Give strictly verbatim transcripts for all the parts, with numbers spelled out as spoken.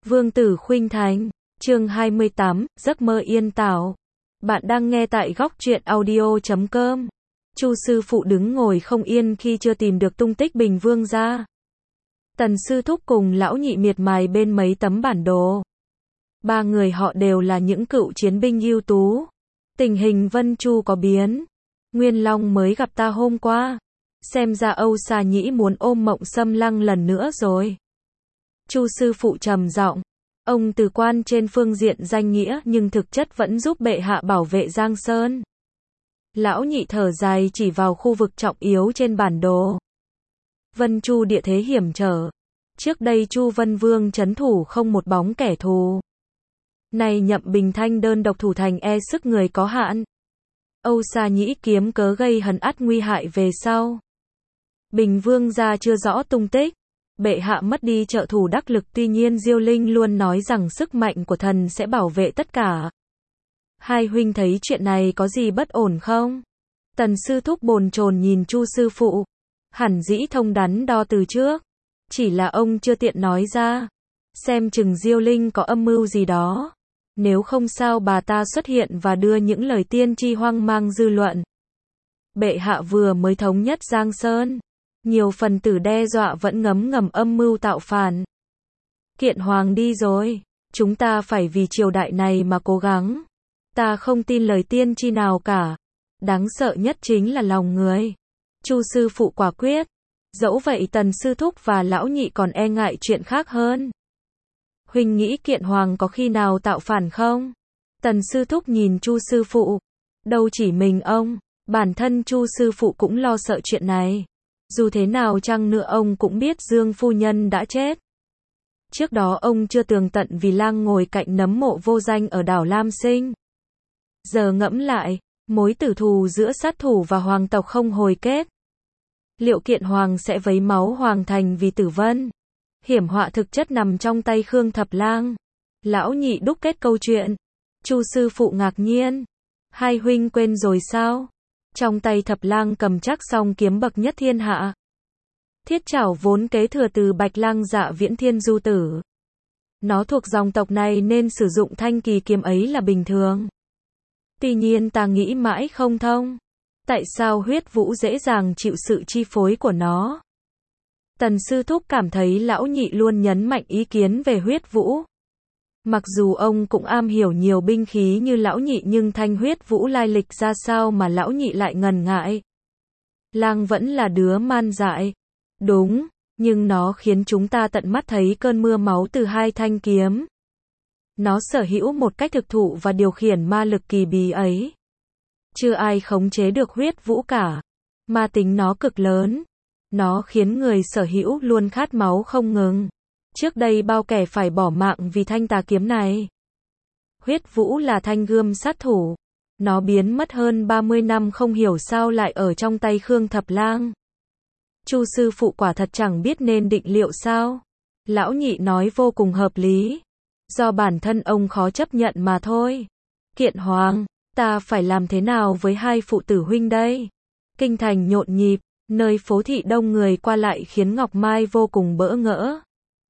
Vương Tử Khuynh Thành, chương hai mươi tám, Giấc mơ yên tảo. Bạn đang nghe tại góc truyện audio chấm com. Chu sư phụ đứng ngồi không yên khi chưa tìm được tung tích Bình Vương gia. Tần sư thúc cùng lão nhị miệt mài bên mấy tấm bản đồ. Ba người họ đều là những cựu chiến binh ưu tú. Tình hình Vân Chu có biến. Nguyên Long mới gặp ta hôm qua. Xem ra Âu Xà Nhĩ muốn ôm Mộng Xâm Lăng lần nữa rồi. Chu sư phụ trầm giọng, ông từ quan trên phương diện danh nghĩa nhưng thực chất vẫn giúp bệ hạ bảo vệ Giang Sơn. Lão nhị thở dài chỉ vào khu vực trọng yếu trên bản đồ. Vân Chu địa thế hiểm trở. Trước đây Chu Vân Vương trấn thủ không một bóng kẻ thù. Nay Nhậm Bình Thanh đơn độc thủ thành e sức người có hạn. Âu Xà Nhĩ kiếm cớ gây hấn ắt nguy hại về sau. Bình Vương gia chưa rõ tung tích. Bệ hạ mất đi trợ thủ đắc lực, tuy nhiên Diêu Linh luôn nói rằng sức mạnh của thần sẽ bảo vệ tất cả. Hai huynh thấy chuyện này có gì bất ổn không? Tần sư thúc bồn chồn nhìn Chu sư phụ. Hẳn dĩ thông đắn đo từ trước. Chỉ là ông chưa tiện nói ra. Xem chừng Diêu Linh có âm mưu gì đó. Nếu không sao bà ta xuất hiện và đưa những lời tiên tri hoang mang dư luận. Bệ hạ vừa mới thống nhất Giang Sơn. Nhiều phần tử đe dọa vẫn ngấm ngầm âm mưu tạo phản. Kiện Hoàng đi rồi. Chúng ta phải vì triều đại này mà cố gắng. Ta không tin lời tiên tri nào cả. Đáng sợ nhất chính là lòng người. Chu sư phụ quả quyết. Dẫu vậy Tần sư thúc và lão nhị còn e ngại chuyện khác hơn. Huynh nghĩ Kiện Hoàng có khi nào tạo phản không? Tần sư thúc nhìn Chu sư phụ. Đâu chỉ mình ông, bản thân Chu sư phụ cũng lo sợ chuyện này. Dù thế nào chăng nữa ông cũng biết Dương phu nhân đã chết. Trước đó ông chưa tường tận vì lang ngồi cạnh nấm mộ vô danh ở đảo Lam Sinh. Giờ ngẫm lại, mối tử thù giữa sát thủ và hoàng tộc không hồi kết. Liệu Kiện Hoàng sẽ vấy máu hoàng thành vì Tử Vân? Hiểm họa thực chất nằm trong tay Khương Thập Lang. Lão nhị đúc kết câu chuyện. Chu sư phụ ngạc nhiên. Hai huynh quên rồi sao? Trong tay Thập Lang cầm chắc song kiếm bậc nhất thiên hạ. Thiết trảo vốn kế thừa từ Bạch Lang Dạ Viễn Thiên Du Tử. Nó thuộc dòng tộc này nên sử dụng thanh kỳ kiếm ấy là bình thường. Tuy nhiên ta nghĩ mãi không thông. Tại sao Huyết Vũ dễ dàng chịu sự chi phối của nó? Tần sư thúc cảm thấy lão nhị luôn nhấn mạnh ý kiến về Huyết Vũ. Mặc dù ông cũng am hiểu nhiều binh khí như lão nhị nhưng thanh Huyết Vũ lai lịch ra sao mà lão nhị lại ngần ngại. Lang vẫn là đứa man dại. Đúng, nhưng nó khiến chúng ta tận mắt thấy cơn mưa máu từ hai thanh kiếm. Nó sở hữu một cách thực thụ và điều khiển ma lực kỳ bí ấy. Chưa ai khống chế được Huyết Vũ cả. Ma tính nó cực lớn. Nó khiến người sở hữu luôn khát máu không ngừng. Trước đây bao kẻ phải bỏ mạng vì thanh tà kiếm này. Huyết Vũ là thanh gươm sát thủ. Nó biến mất hơn ba mươi năm không hiểu sao lại ở trong tay Khương Thập Lang. Chu sư phụ quả thật chẳng biết nên định liệu sao. Lão nhị nói vô cùng hợp lý. Do bản thân ông khó chấp nhận mà thôi. Kiện Hoàng, ta phải làm thế nào với hai phụ tử huynh đây? Kinh thành nhộn nhịp, nơi phố thị đông người qua lại khiến Ngọc Mai vô cùng bỡ ngỡ.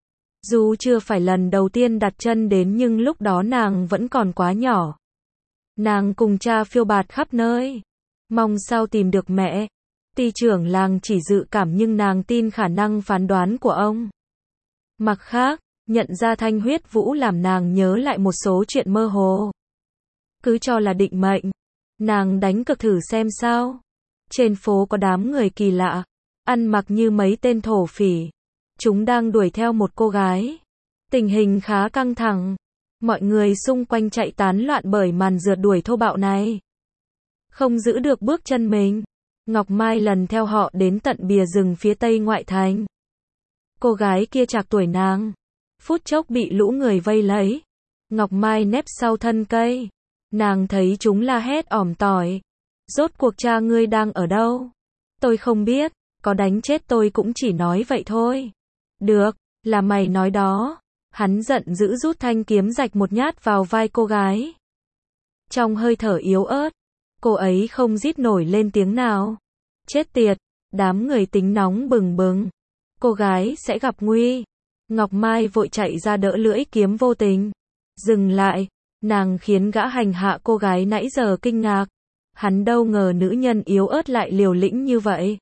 Dù chưa phải lần đầu tiên đặt chân đến nhưng lúc đó nàng vẫn còn quá nhỏ. Nàng cùng cha phiêu bạt khắp nơi. Mong sao tìm được mẹ. Ty trưởng làng chỉ dự cảm nhưng nàng tin khả năng phán đoán của ông. Mặt khác, nhận ra thanh Huyết Vũ làm nàng nhớ lại một số chuyện mơ hồ. Cứ cho là định mệnh. Nàng đánh cược thử xem sao. Trên phố có đám người kỳ lạ. Ăn mặc như mấy tên thổ phỉ. Chúng đang đuổi theo một cô gái. Tình hình khá căng thẳng. Mọi người xung quanh chạy tán loạn bởi màn rượt đuổi thô bạo này. Không giữ được bước chân mình. Ngọc Mai lần theo họ đến tận bìa rừng phía tây ngoại thành. Cô gái kia trạc tuổi nàng. Phút chốc bị lũ người vây lấy. Ngọc Mai nép sau thân cây. Nàng thấy chúng la hét ỏm tỏi. Rốt cuộc cha ngươi đang ở đâu? Tôi không biết. Có đánh chết tôi cũng chỉ nói vậy thôi. Được, là mày nói đó. Hắn giận dữ rút thanh kiếm rạch một nhát vào vai cô gái. Trong hơi thở yếu ớt, cô ấy không rít nổi lên tiếng nào. Chết tiệt, đám người tính nóng bừng bừng. Cô gái sẽ gặp nguy. Ngọc Mai vội chạy ra đỡ lưỡi kiếm vô tình. Dừng lại, nàng khiến gã hành hạ cô gái nãy giờ kinh ngạc. Hắn đâu ngờ nữ nhân yếu ớt lại liều lĩnh như vậy.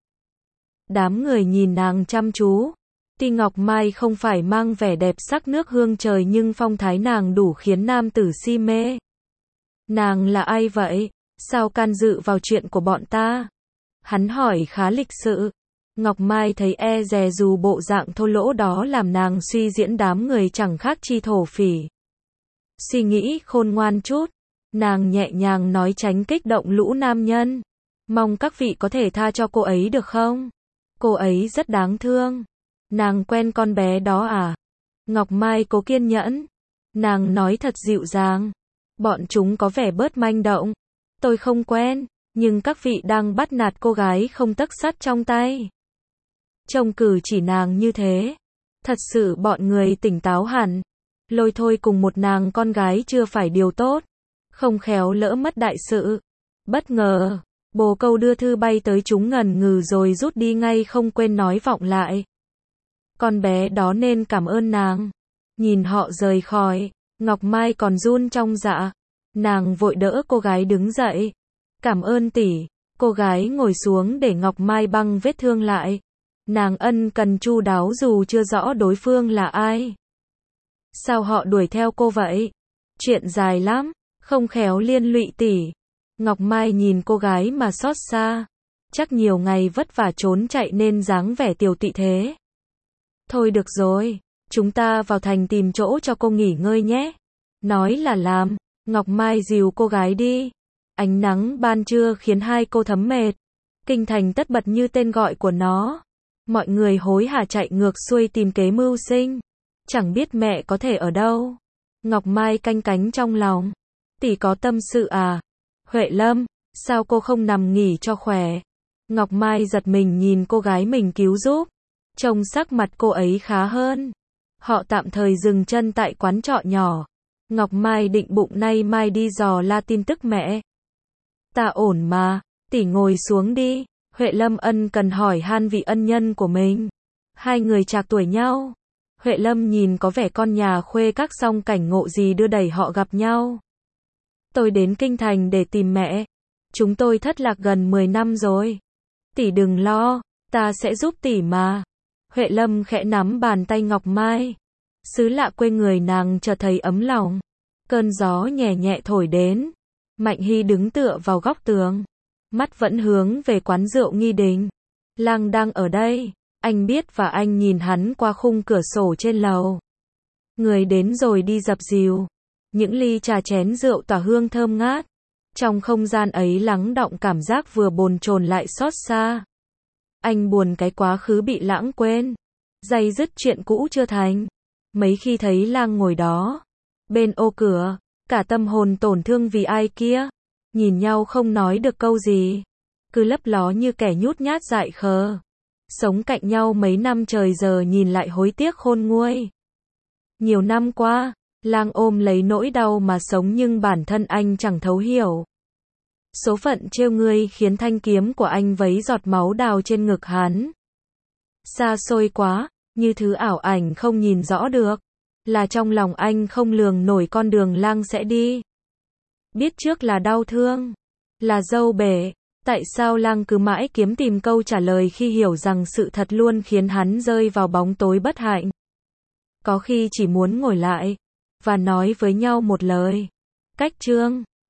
Đám người nhìn nàng chăm chú. Tuy Ngọc Mai không phải mang vẻ đẹp sắc nước hương trời nhưng phong thái nàng đủ khiến nam tử si mê. Nàng là ai vậy? Sao can dự vào chuyện của bọn ta? Hắn hỏi khá lịch sự. Ngọc Mai thấy e dè dù bộ dạng thô lỗ đó làm nàng suy diễn đám người chẳng khác chi thổ phỉ. Suy nghĩ khôn ngoan chút, nàng nhẹ nhàng nói tránh kích động lũ nam nhân. Mong các vị có thể tha cho cô ấy được không? Cô ấy rất đáng thương. Nàng quen con bé đó à? Ngọc Mai cố kiên nhẫn. Nàng nói thật dịu dàng. Bọn chúng có vẻ bớt manh động. Tôi không quen, nhưng các vị đang bắt nạt cô gái không tấc sắt trong tay. Trông cử chỉ nàng như thế. Thật sự bọn người tỉnh táo hẳn. Lôi thôi cùng một nàng con gái chưa phải điều tốt. Không khéo lỡ mất đại sự. Bất ngờ, bồ câu đưa thư bay tới chúng ngần ngừ rồi rút đi ngay không quên nói vọng lại. Con bé đó nên cảm ơn nàng. Nhìn họ rời khỏi, Ngọc Mai còn run trong dạ. Nàng vội đỡ cô gái đứng dậy. Cảm ơn tỷ. Cô gái ngồi xuống để Ngọc Mai băng vết thương lại. Nàng ân cần chu đáo dù chưa rõ đối phương là ai. Sao họ đuổi theo cô vậy? Chuyện dài lắm, không khéo liên lụy tỷ. Ngọc Mai nhìn cô gái mà xót xa. Chắc nhiều ngày vất vả trốn chạy nên dáng vẻ tiều tụy thế. Thôi được rồi, chúng ta vào thành tìm chỗ cho cô nghỉ ngơi nhé. Nói là làm, Ngọc Mai dìu cô gái đi. Ánh nắng ban trưa khiến hai cô thấm mệt. Kinh thành tất bật như tên gọi của nó. Mọi người hối hả chạy ngược xuôi tìm kế mưu sinh. Chẳng biết mẹ có thể ở đâu. Ngọc Mai canh cánh trong lòng. Tỷ có tâm sự à? Huệ Lâm, sao cô không nằm nghỉ cho khỏe? Ngọc Mai giật mình nhìn cô gái mình cứu giúp. Trông sắc mặt cô ấy khá hơn. Họ tạm thời dừng chân tại quán trọ nhỏ. Ngọc Mai định bụng nay mai đi dò la tin tức mẹ. Ta ổn mà, tỷ ngồi xuống đi. Huệ Lâm ân cần hỏi han vị ân nhân của mình. Hai người trạc tuổi nhau. Huệ Lâm nhìn có vẻ con nhà khuê các song cảnh ngộ gì đưa đẩy họ gặp nhau. Tôi đến kinh thành để tìm mẹ. Chúng tôi thất lạc gần mười năm rồi. Tỷ đừng lo, ta sẽ giúp tỷ mà. Huệ Lâm khẽ nắm bàn tay Ngọc Mai. Xứ lạ quê người nàng chợt thấy ấm lòng. Cơn gió nhẹ nhẹ thổi đến. Mạnh Hy đứng tựa vào góc tường. Mắt vẫn hướng về quán rượu Nghi Đình. Lang đang ở đây. Anh biết và anh nhìn hắn qua khung cửa sổ trên lầu. Người đến rồi đi dập dìu. Những ly trà chén rượu tỏa hương thơm ngát. Trong không gian ấy lắng đọng cảm giác vừa bồn chồn lại xót xa. Anh buồn cái quá khứ bị lãng quên. Day dứt chuyện cũ chưa thành. Mấy khi thấy Lang ngồi đó. Bên ô cửa. Cả tâm hồn tổn thương vì ai kia. Nhìn nhau không nói được câu gì. Cứ lấp ló như kẻ nhút nhát dại khờ. Sống cạnh nhau mấy năm trời giờ nhìn lại hối tiếc khôn nguôi. Nhiều năm qua, Lang ôm lấy nỗi đau mà sống nhưng bản thân anh chẳng thấu hiểu. Số phận trêu ngươi khiến thanh kiếm của anh vấy giọt máu đào trên ngực hắn. Xa xôi quá, như thứ ảo ảnh không nhìn rõ được. Là trong lòng anh không lường nổi con đường Lang sẽ đi. Biết trước là đau thương, là dâu bể. Tại sao Lang cứ mãi kiếm tìm câu trả lời khi hiểu rằng sự thật luôn khiến hắn rơi vào bóng tối bất hạnh. Có khi chỉ muốn ngồi lại và nói với nhau một lời. Cách chương